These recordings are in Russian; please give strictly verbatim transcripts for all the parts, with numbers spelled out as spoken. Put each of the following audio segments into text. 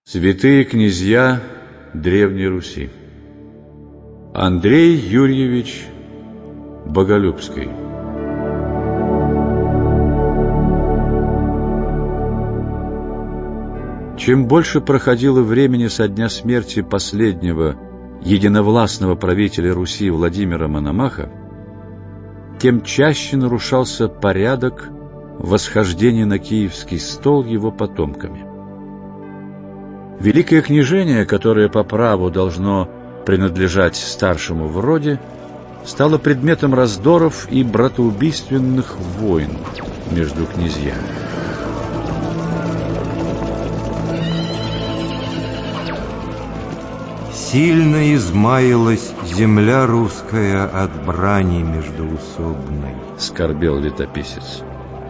Святые князья Древней Руси. Андрей Юрьевич Боголюбский. Чем больше проходило времени со дня смерти последнего единовластного правителя Руси Владимира Мономаха, тем чаще нарушался порядок восхождения на Киевский стол его потомками. Великое княжение, которое по праву должно принадлежать старшему в роде, стало предметом раздоров и братоубийственных войн между князьями. Сильно измаялась земля русская от брани междоусобной, скорбел летописец.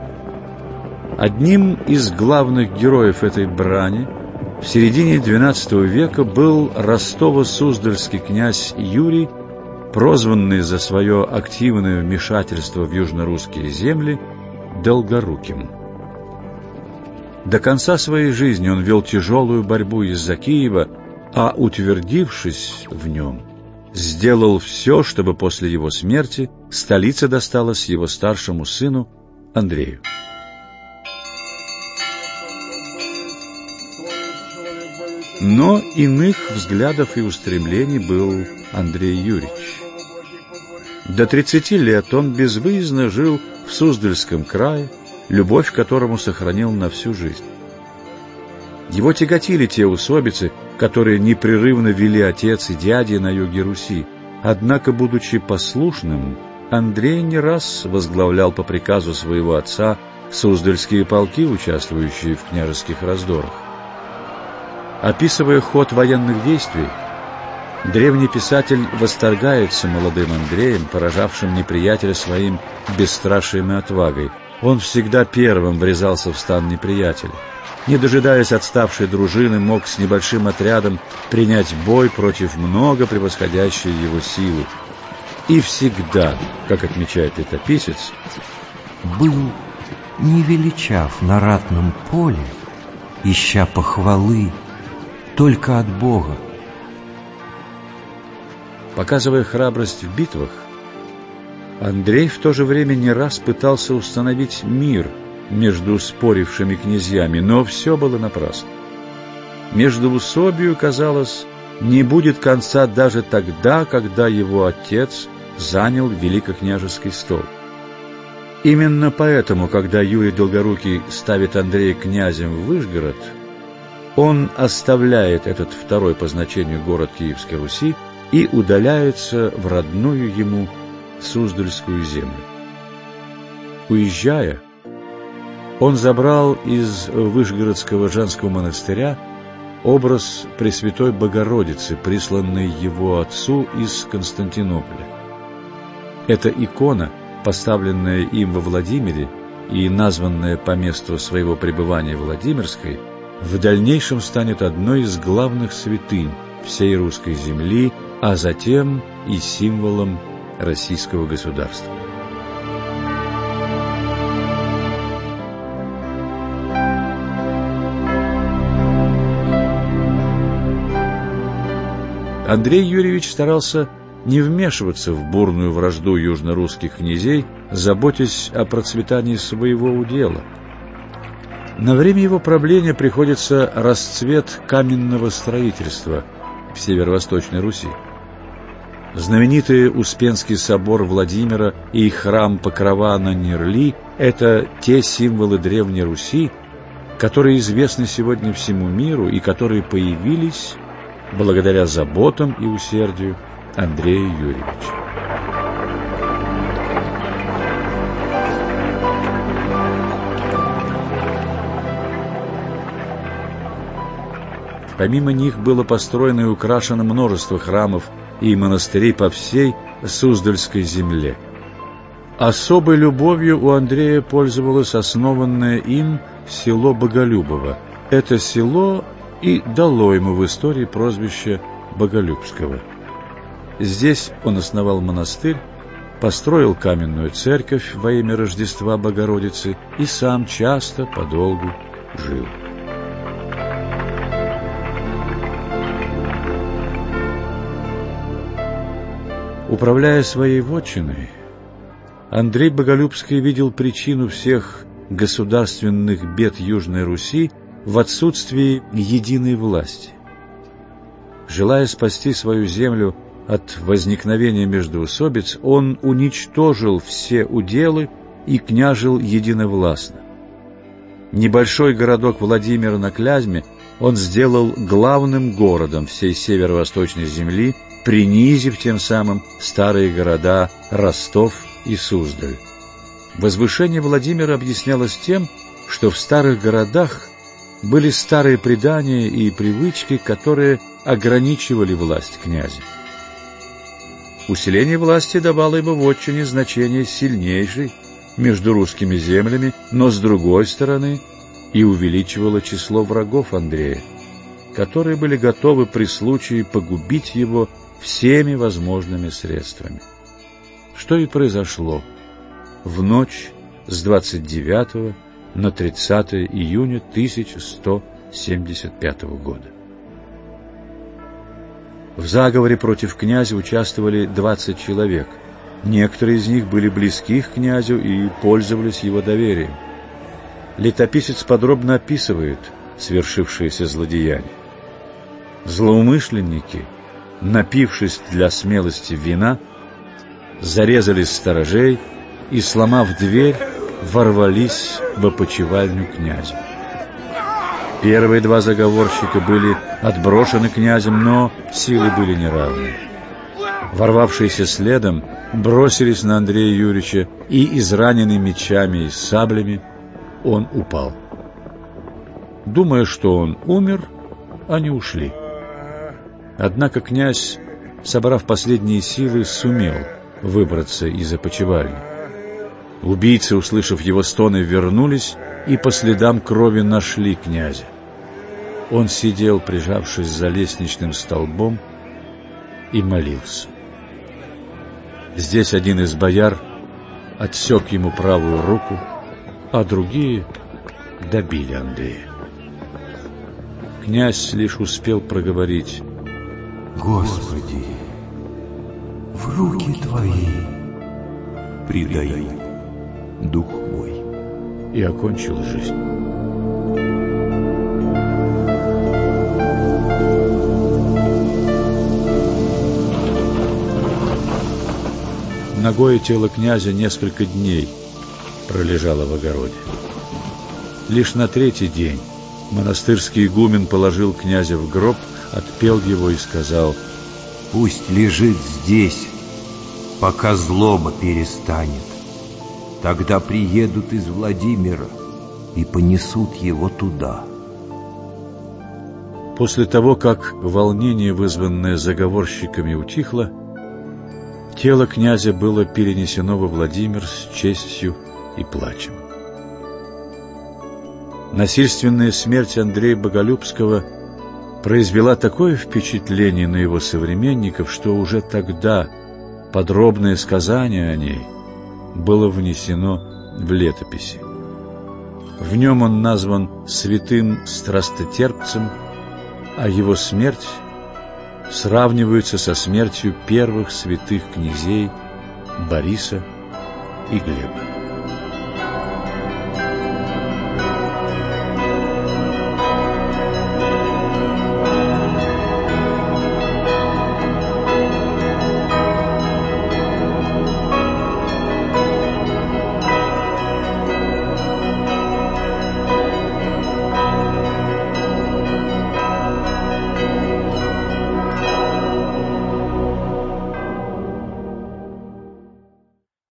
Одним из главных героев этой брани в середине двенадцатого века был ростово-суздальский князь Юрий, прозванный за свое активное вмешательство в южнорусские земли Долгоруким. До конца своей жизни он вел тяжелую борьбу из-за Киева, а, утвердившись в нем, сделал все, чтобы после его смерти столица досталась его старшему сыну Андрею. Но иных взглядов и устремлений был Андрей Юрьевич. До тридцати лет он безвыездно жил в Суздальском крае, любовь к которому сохранил на всю жизнь. Его тяготили те усобицы, которые непрерывно вели отец и дяди на юге Руси. Однако, будучи послушным, Андрей не раз возглавлял по приказу своего отца суздальские полки, участвующие в княжеских раздорах. Описывая ход военных действий, древний писатель восторгается молодым Андреем, поражавшим неприятеля своим бесстрашием и отвагой. Он всегда первым врезался в стан неприятеля. Не дожидаясь отставшей дружины, мог с небольшим отрядом принять бой против много превосходящей его силы. И всегда, как отмечает летописец, был невеличав на ратном поле, ища похвалы только от Бога. Показывая храбрость в битвах, Андрей в то же время не раз пытался установить мир между спорившими князьями, но все было напрасно. Междоусобию, казалось, не будет конца даже тогда, когда его отец занял великокняжеский стол. Именно поэтому, когда Юрий Долгорукий ставит Андрея князем в Вышгород, он оставляет этот второй по значению город Киевской Руси и удаляется в родную ему Суздальскую землю. Уезжая, он забрал из Вышгородского женского монастыря образ Пресвятой Богородицы, присланный его отцу из Константинополя. Эта икона, поставленная им во Владимире и названная по месту своего пребывания Владимирской, в дальнейшем станет одной из главных святынь всей русской земли, а затем и символом российского государства. Андрей Юрьевич старался не вмешиваться в бурную вражду южнорусских князей, заботясь о процветании своего удела. На время его правления приходится расцвет каменного строительства в северо-восточной Руси. Знаменитый Успенский собор Владимира и храм Покрова на Нерли – это те символы Древней Руси, которые известны сегодня всему миру и которые появились благодаря заботам и усердию Андрея Юрьевича. Помимо них было построено и украшено множество храмов и монастырей по всей Суздальской земле. Особой любовью у Андрея пользовалось основанное им село Боголюбово. Это село и дало ему в истории прозвище Боголюбского. Здесь он основал монастырь, построил каменную церковь во имя Рождества Богородицы и сам часто подолгу жил. Управляя своей вотчиной, Андрей Боголюбский видел причину всех государственных бед Южной Руси в отсутствии единой власти. Желая спасти свою землю от возникновения междоусобиц, он уничтожил все уделы и княжил единовластно. Небольшой городок Владимир на Клязьме он сделал главным городом всей северо-восточной земли, принизив тем самым старые города Ростов и Суздаль. Возвышение Владимира объяснялось тем, что в старых городах были старые предания и привычки, которые ограничивали власть князя. Усиление власти давало ему вотчине значение сильнейшей между русскими землями, но, с другой стороны, и увеличивало число врагов Андрея, которые были готовы при случае погубить его всеми возможными средствами. Что и произошло в ночь с двадцать девятого на тридцатое июня тысяча сто семьдесят пятого года. В заговоре против князя участвовали двадцать человек. Некоторые из них были близки к князю и пользовались его доверием. Летописец подробно описывает свершившееся злодеяние. Злоумышленники, напившись для смелости вина, зарезали сторожей и, сломав дверь, ворвались в опочивальню князя. Первые два заговорщика были отброшены князем, но силы были неравны. Ворвавшиеся следом бросились на Андрея Юрьевича, и, израненный мечами и саблями, он упал. Думая, что он умер, они ушли. Однако князь, собрав последние силы, сумел выбраться из опочивальни. Убийцы, услышав его стоны, вернулись и по следам крови нашли князя. Он сидел, прижавшись за лестничным столбом, и молился. Здесь один из бояр отсек ему правую руку, а другие добили Андрея. Князь лишь успел проговорить: «Господи, в руки Твои предаю дух мой», и окончил жизнь. Нагое тело князя несколько дней пролежало в огороде. Лишь на третий день монастырский игумен положил князя в гроб, отпел его и сказал: «Пусть лежит здесь, пока злоба перестанет. Тогда приедут из Владимира и понесут его туда». После того, как волнение, вызванное заговорщиками, утихло, тело князя было перенесено во Владимир с честью и плачем. Насильственная смерть Андрея Боголюбского произвела такое впечатление на его современников, что уже тогда подробное сказание о ней было внесено в летописи. В нем он назван святым страстотерпцем, а его смерть сравнивается со смертью первых святых князей Бориса и Глеба.